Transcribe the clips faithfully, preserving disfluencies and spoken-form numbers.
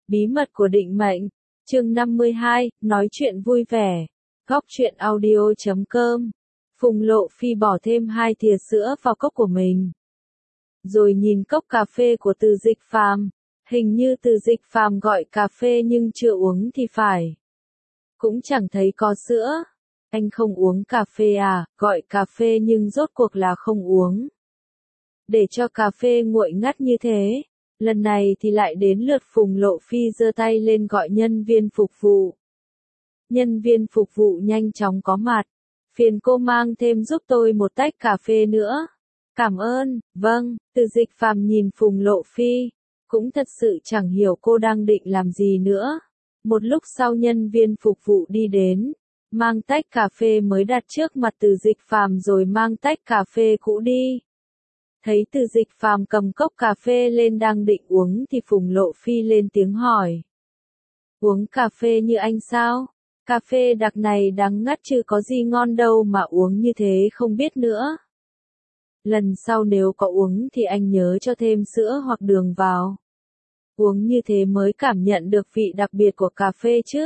Bí mật của định mệnh, chương năm mươi hai, nói chuyện vui vẻ. Góc truyện audio chấm com. Phùng Lộ Phi bỏ thêm hai thìa sữa vào cốc của mình. Rồi nhìn cốc cà phê của Từ Dịch Phàm, hình như Từ Dịch Phàm gọi cà phê nhưng chưa uống thì phải. Cũng chẳng thấy có sữa. Anh không uống cà phê à, gọi cà phê nhưng rốt cuộc là không uống. Để cho cà phê nguội ngắt như thế, lần này thì lại đến lượt Phùng Lộ Phi giơ tay lên gọi nhân viên phục vụ. Nhân viên phục vụ nhanh chóng có mặt. Phiền cô mang thêm giúp tôi một tách cà phê nữa. Cảm ơn, vâng. Từ Dịch Phàm nhìn Phùng Lộ Phi, cũng thật sự chẳng hiểu cô đang định làm gì nữa. Một lúc sau nhân viên phục vụ đi đến, mang tách cà phê mới đặt trước mặt Từ Dịch Phàm rồi mang tách cà phê cũ đi. Thấy Từ Dịch Phàm cầm cốc cà phê lên đang định uống thì Phùng Lộ Phi lên tiếng hỏi. Uống cà phê như anh sao? Cà phê đặc này đắng ngắt chứ có gì ngon đâu mà uống như thế không biết nữa. Lần sau nếu có uống thì anh nhớ cho thêm sữa hoặc đường vào. Uống như thế mới cảm nhận được vị đặc biệt của cà phê chứ.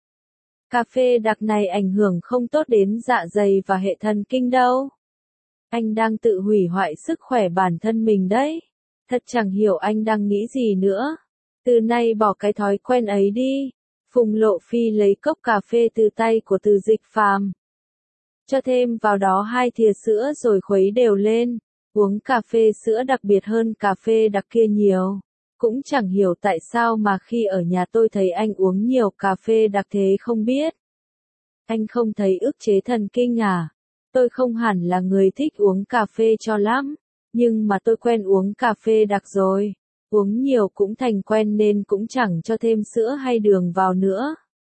Cà phê đặc này ảnh hưởng không tốt đến dạ dày và hệ thần kinh đâu. Anh đang tự hủy hoại sức khỏe bản thân mình đấy. Thật chẳng hiểu anh đang nghĩ gì nữa. Từ nay bỏ cái thói quen ấy đi. Phùng Lộ Phi lấy cốc cà phê từ tay của Từ Dịch Phàm. Cho thêm vào đó hai thìa sữa rồi khuấy đều lên. Uống cà phê sữa đặc biệt hơn cà phê đặc kia nhiều. Cũng chẳng hiểu tại sao mà khi ở nhà tôi thấy anh uống nhiều cà phê đặc thế không biết. Anh không thấy ức chế thần kinh à? Tôi không hẳn là người thích uống cà phê cho lắm, nhưng mà tôi quen uống cà phê đặc rồi. Uống nhiều cũng thành quen nên cũng chẳng cho thêm sữa hay đường vào nữa.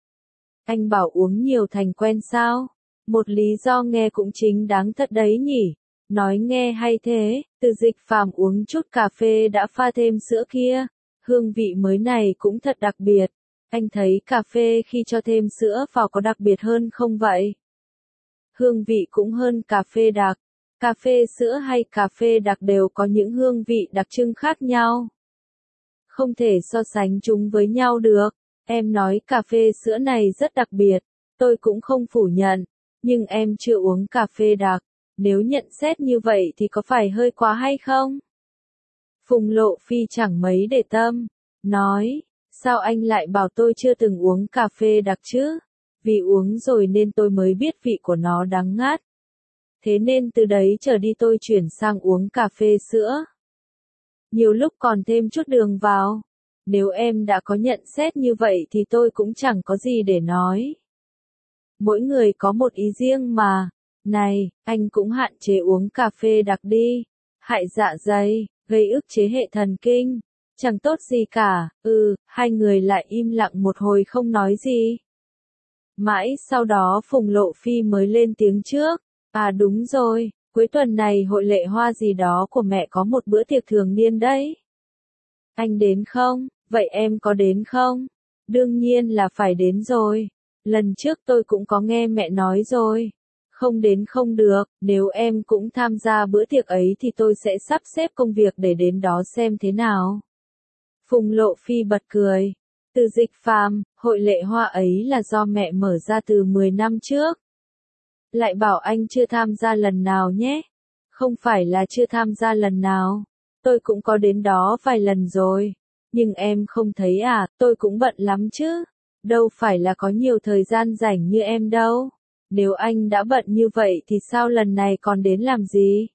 Anh bảo uống nhiều thành quen sao? Một lý do nghe cũng chính đáng thật đấy nhỉ. Nói nghe hay thế. Từ Dịch Phàm uống chút cà phê đã pha thêm sữa kia. Hương vị mới này cũng thật đặc biệt. Anh thấy cà phê khi cho thêm sữa vào có đặc biệt hơn không vậy? Hương vị cũng hơn cà phê đặc. Cà phê sữa hay cà phê đặc đều có những hương vị đặc trưng khác nhau. Không thể so sánh chúng với nhau được. Em nói cà phê sữa này rất đặc biệt. Tôi cũng không phủ nhận. Nhưng em chưa uống cà phê đặc. Nếu nhận xét như vậy thì có phải hơi quá hay không? Phùng Lộ Phi chẳng mấy để tâm. Nói, sao anh lại bảo tôi chưa từng uống cà phê đặc chứ? Vì uống rồi nên tôi mới biết vị của nó đắng ngắt. Thế nên từ đấy trở đi tôi chuyển sang uống cà phê sữa. Nhiều lúc còn thêm chút đường vào. Nếu em đã có nhận xét như vậy thì tôi cũng chẳng có gì để nói. Mỗi người có một ý riêng mà. Này, anh cũng hạn chế uống cà phê đặc đi. Hại dạ dày, gây ức chế hệ thần kinh. Chẳng tốt gì cả. Ừ, hai người lại im lặng một hồi không nói gì. Mãi sau đó Phùng Lộ Phi mới lên tiếng trước. À đúng rồi, cuối tuần này hội lệ hoa gì đó của mẹ có một bữa tiệc thường niên đấy. Anh đến không? Vậy em có đến không? Đương nhiên là phải đến rồi. Lần trước tôi cũng có nghe mẹ nói rồi. Không đến không được, nếu em cũng tham gia bữa tiệc ấy thì tôi sẽ sắp xếp công việc để đến đó xem thế nào. Phùng Lộ Phi bật cười. Từ Dịch Phàm, hội lệ hoa ấy là do mẹ mở ra từ mười năm trước. Lại bảo anh chưa tham gia lần nào nhé. Không phải là chưa tham gia lần nào. Tôi cũng có đến đó vài lần rồi. Nhưng em không thấy à, tôi cũng bận lắm chứ. Đâu phải là có nhiều thời gian rảnh như em đâu. Nếu anh đã bận như vậy thì sao lần này còn đến làm gì?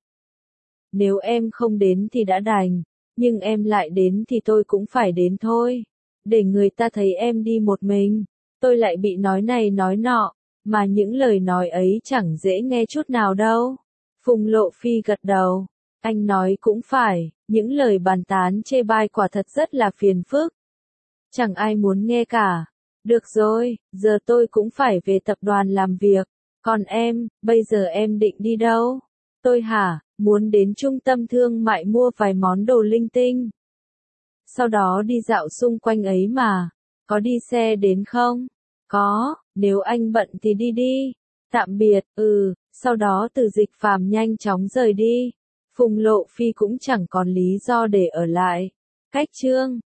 Nếu em không đến thì đã đành. Nhưng em lại đến thì tôi cũng phải đến thôi. Để người ta thấy em đi một mình. Tôi lại bị nói này nói nọ. Mà những lời nói ấy chẳng dễ nghe chút nào đâu. Phùng Lộ Phi gật đầu. Anh nói cũng phải, những lời bàn tán chê bai quả thật rất là phiền phức. Chẳng ai muốn nghe cả. Được rồi, giờ tôi cũng phải về tập đoàn làm việc. Còn em, bây giờ em định đi đâu? Tôi hả, muốn đến trung tâm thương mại mua vài món đồ linh tinh. Sau đó đi dạo xung quanh ấy mà. Có đi xe đến không? Có, nếu anh bận thì đi đi. Tạm biệt, ừ, sau đó Từ Dịch Phàm nhanh chóng rời đi. Phùng Lộ Phi cũng chẳng còn lý do để ở lại. Cách chương